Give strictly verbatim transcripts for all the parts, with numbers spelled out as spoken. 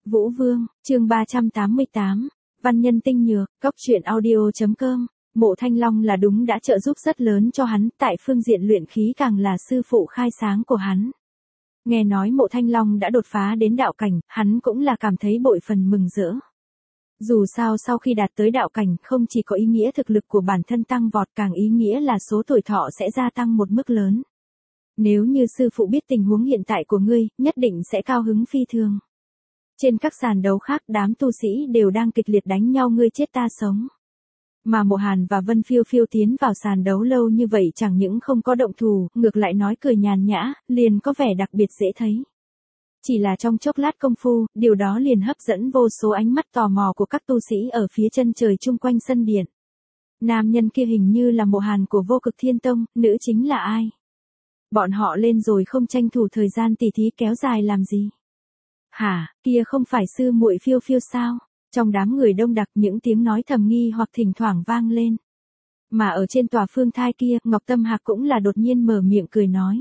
Vũ Vương, chương ba trăm tám mươi tám, văn nhân tinh nhược, cóc truyện audio.com. Mộ Thanh Long là đúng đã trợ giúp rất lớn cho hắn, tại phương diện luyện khí càng là sư phụ khai sáng của hắn. Nghe nói Mộ Thanh Long đã đột phá đến đạo cảnh, hắn cũng là cảm thấy bội phần mừng rỡ. Dù sao sau khi đạt tới đạo cảnh, không chỉ có ý nghĩa thực lực của bản thân tăng vọt, càng ý nghĩa là số tuổi thọ sẽ gia tăng một mức lớn. Nếu như sư phụ biết tình huống hiện tại của ngươi, nhất định sẽ cao hứng phi thường. Trên các sàn đấu khác, đám tu sĩ đều đang kịch liệt đánh nhau ngươi chết ta sống. Mà Mộ Hàn và Vân Phiêu Phiêu tiến vào sàn đấu lâu như vậy chẳng những không có động thủ, ngược lại nói cười nhàn nhã, liền có vẻ đặc biệt dễ thấy. Chỉ là trong chốc lát công phu, điều đó liền hấp dẫn vô số ánh mắt tò mò của các tu sĩ ở phía chân trời chung quanh sân điện. Nam nhân kia hình như là Mộ Hàn của Vô Cực Thiên Tông, nữ chính là ai? Bọn họ lên rồi không tranh thủ thời gian tỉ thí kéo dài làm gì? Hả, kia không phải sư muội Phiêu Phiêu sao? Trong đám người đông đặc những tiếng nói thầm nghi hoặc thỉnh thoảng vang lên. Mà ở trên tòa phương thai kia, Ngọc Tâm Hạc cũng là đột nhiên mở miệng cười nói.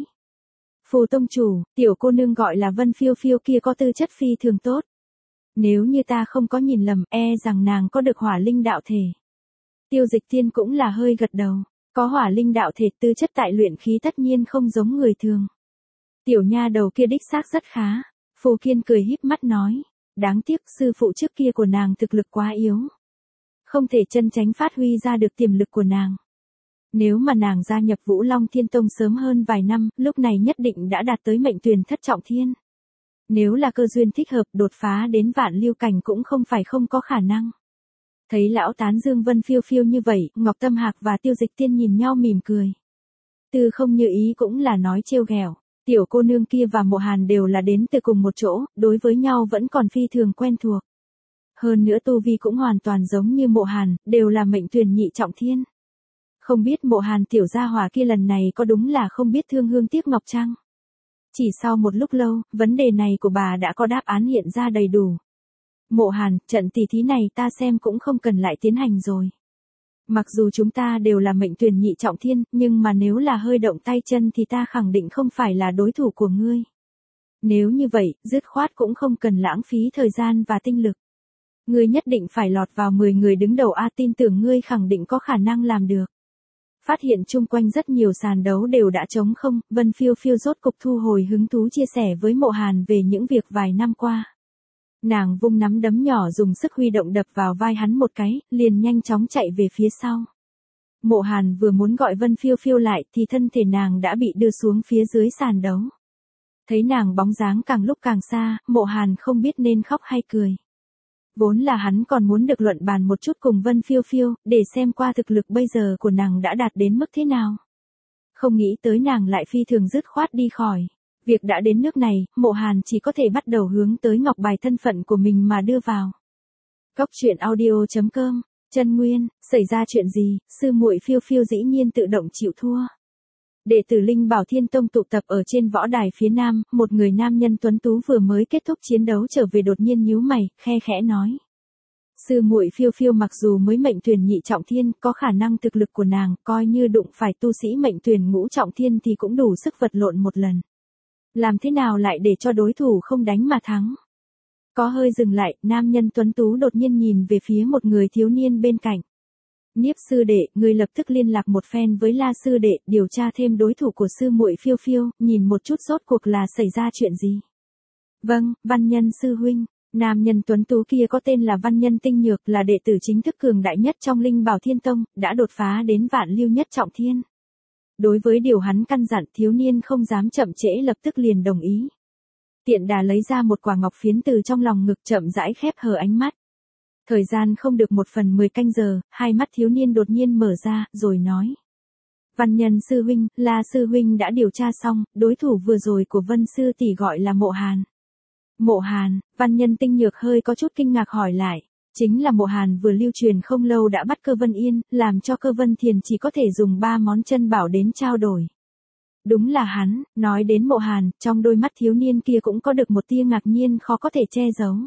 Phù tông chủ, tiểu cô nương gọi là Vân Phiêu Phiêu kia có tư chất phi thường tốt. Nếu như ta không có nhìn lầm, e rằng nàng có được hỏa linh đạo thể. Tiêu Dịch Tiên cũng là hơi gật đầu. Có hỏa linh đạo thể, tư chất tại luyện khí tất nhiên không giống người thường. Tiểu nha đầu kia đích xác rất khá. Phù Kiên cười híp mắt nói. Đáng tiếc sư phụ trước kia của nàng thực lực quá yếu. Không thể chân chánh phát huy ra được tiềm lực của nàng. Nếu mà nàng gia nhập Vũ Long Thiên Tông sớm hơn vài năm, lúc này nhất định đã đạt tới mệnh tuyền thất trọng thiên. Nếu là cơ duyên thích hợp, đột phá đến vạn lưu cảnh cũng không phải không có khả năng. Thấy lão tán dương Vân Phiêu Phiêu như vậy, Ngọc Tâm Hạc và Tiêu Dịch Tiên nhìn nhau mỉm cười. Từ không như ý cũng là nói trêu ghẹo. Tiểu cô nương kia và Mộ Hàn đều là đến từ cùng một chỗ, đối với nhau vẫn còn phi thường quen thuộc. Hơn nữa tu vi cũng hoàn toàn giống như Mộ Hàn, đều là mệnh tuyền nhị trọng thiên. Không biết Mộ Hàn tiểu gia hỏa kia lần này có đúng là không biết thương hương tiếc ngọc chăng? Chỉ sau một lúc lâu, vấn đề này của bà đã có đáp án hiện ra đầy đủ. Mộ Hàn, trận tỷ thí này ta xem cũng không cần lại tiến hành rồi. Mặc dù chúng ta đều là mệnh tuyền nhị trọng thiên, nhưng mà nếu là hơi động tay chân thì ta khẳng định không phải là đối thủ của ngươi. Nếu như vậy, dứt khoát cũng không cần lãng phí thời gian và tinh lực. Ngươi nhất định phải lọt vào mười người đứng đầu A, tin tưởng ngươi khẳng định có khả năng làm được. Phát hiện chung quanh rất nhiều sàn đấu đều đã trống không, Vân Phiêu Phiêu rốt cục thu hồi hứng thú chia sẻ với Mộ Hàn về những việc vài năm qua. Nàng vung nắm đấm nhỏ dùng sức huy động đập vào vai hắn một cái, liền nhanh chóng chạy về phía sau. Mộ Hàn vừa muốn gọi Vân Phiêu Phiêu lại thì thân thể nàng đã bị đưa xuống phía dưới sàn đấu. Thấy nàng bóng dáng càng lúc càng xa, Mộ Hàn không biết nên khóc hay cười. Vốn là hắn còn muốn được luận bàn một chút cùng Vân Phiêu Phiêu, để xem qua thực lực bây giờ của nàng đã đạt đến mức thế nào. Không nghĩ tới nàng lại phi thường dứt khoát đi khỏi. Việc đã đến nước này, Mộ Hàn chỉ có thể bắt đầu hướng tới ngọc bài thân phận của mình mà đưa vào. Cóc truyện audio.com, Chân Nguyên, xảy ra chuyện gì, sư muội Phiêu Phiêu dĩ nhiên tự động chịu thua. Đệ tử Linh Bảo Thiên Tông tụ tập ở trên võ đài phía nam, một người nam nhân tuấn tú vừa mới kết thúc chiến đấu trở về đột nhiên nhíu mày, khe khẽ nói. Sư muội Phiêu Phiêu mặc dù mới mệnh tuyền nhị trọng thiên, có khả năng thực lực của nàng, coi như đụng phải tu sĩ mệnh tuyền ngũ trọng thiên thì cũng đủ sức vật lộn một lần. Làm thế nào lại để cho đối thủ không đánh mà thắng? Có hơi dừng lại, nam nhân tuấn tú đột nhiên nhìn về phía một người thiếu niên bên cạnh. Niếp sư đệ, người lập tức liên lạc một phen với La sư đệ, điều tra thêm đối thủ của sư muội Phiêu Phiêu, nhìn một chút rốt cuộc là xảy ra chuyện gì. Vâng, văn nhân sư huynh. Nam nhân tuấn tú kia có tên là Văn Nhân Tinh Nhược, là đệ tử chính thức cường đại nhất trong Linh Bảo Thiên Tông, đã đột phá đến vạn lưu nhất trọng thiên. Đối với điều hắn căn dặn, thiếu niên không dám chậm trễ, lập tức liền đồng ý. Tiện đà lấy ra một quả ngọc phiến từ trong lòng ngực, chậm rãi khép hờ ánh mắt. Thời gian không được một phần mười canh giờ, hai mắt thiếu niên đột nhiên mở ra, rồi nói. Văn Nhân sư huynh, La sư huynh đã điều tra xong, đối thủ vừa rồi của Vân sư tỷ gọi là Mộ Hàn. Mộ Hàn, Văn Nhân Tinh Nhược hơi có chút kinh ngạc hỏi lại. Chính là Mộ Hàn vừa lưu truyền không lâu đã bắt Cơ Vân Yên, làm cho Cơ Vân Thiền chỉ có thể dùng ba món chân bảo đến trao đổi. Đúng là hắn, nói đến Mộ Hàn, trong đôi mắt thiếu niên kia cũng có được một tia ngạc nhiên khó có thể che giấu.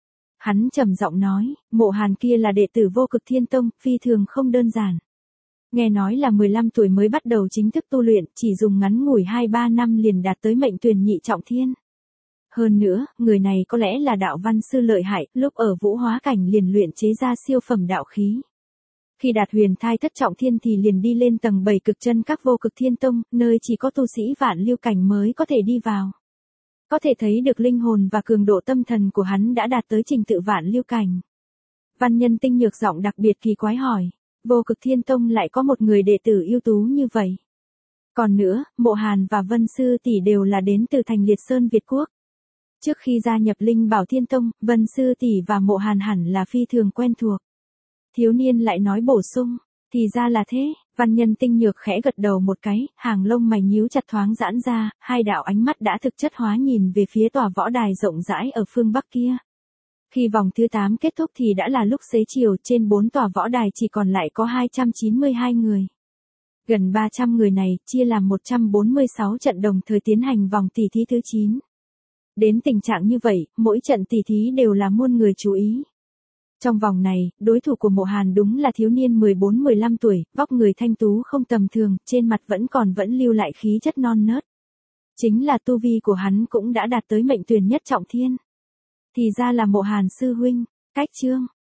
Hắn trầm giọng nói, Mộ Hàn kia là đệ tử Vô Cực Thiên Tông, phi thường không đơn giản. Nghe nói là mười lăm tuổi mới bắt đầu chính thức tu luyện, chỉ dùng ngắn ngủi hai ba năm liền đạt tới mệnh tuyền nhị trọng thiên. Hơn nữa, người này có lẽ là đạo văn sư lợi hại, lúc ở vũ hóa cảnh liền luyện chế ra siêu phẩm đạo khí. Khi đạt huyền thai thất trọng thiên thì liền đi lên tầng bảy cực chân các vô cực thiên tông, nơi chỉ có tu sĩ vạn lưu cảnh mới có thể đi vào. Có thể thấy được linh hồn và cường độ tâm thần của hắn đã đạt tới trình tự vạn lưu cảnh. Văn Nhân Tinh nhược giọng đặc biệt kỳ quái hỏi, vô cực thiên tông lại có một người đệ tử ưu tú như vậy. Còn nữa, Mộ Hàn và Vân Sư tỷ đều là đến từ thành Liệt Sơn Việt Quốc. Trước khi gia nhập Linh Bảo Thiên Tông, Vân Sư tỷ và Mộ Hàn hẳn là phi thường quen thuộc. Thiếu niên lại nói bổ sung, thì ra là thế. Văn Nhân Tinh nhược khẽ gật đầu một cái, hàng lông mày nhíu chặt thoáng giãn ra, hai đạo ánh mắt đã thực chất hóa nhìn về phía tòa võ đài rộng rãi ở phương Bắc kia. Khi vòng thứ tám kết thúc thì đã là lúc xế chiều, trên bốn tòa võ đài chỉ còn lại có hai trăm chín mươi hai người. Gần ba trăm người này chia làm một trăm bốn mươi sáu trận đồng thời tiến hành vòng tỷ thí thứ chín. Đến tình trạng như vậy, mỗi trận tỷ thí đều là muôn người chú ý. Trong vòng này, đối thủ của Mộ Hàn đúng là thiếu niên mười bốn mười lăm tuổi, vóc người thanh tú không tầm thường, trên mặt vẫn còn vẫn lưu lại khí chất non nớt. Chính là tu vi của hắn cũng đã đạt tới mệnh tuyển nhất trọng thiên. Thì ra là Mộ Hàn sư huynh, cách chương.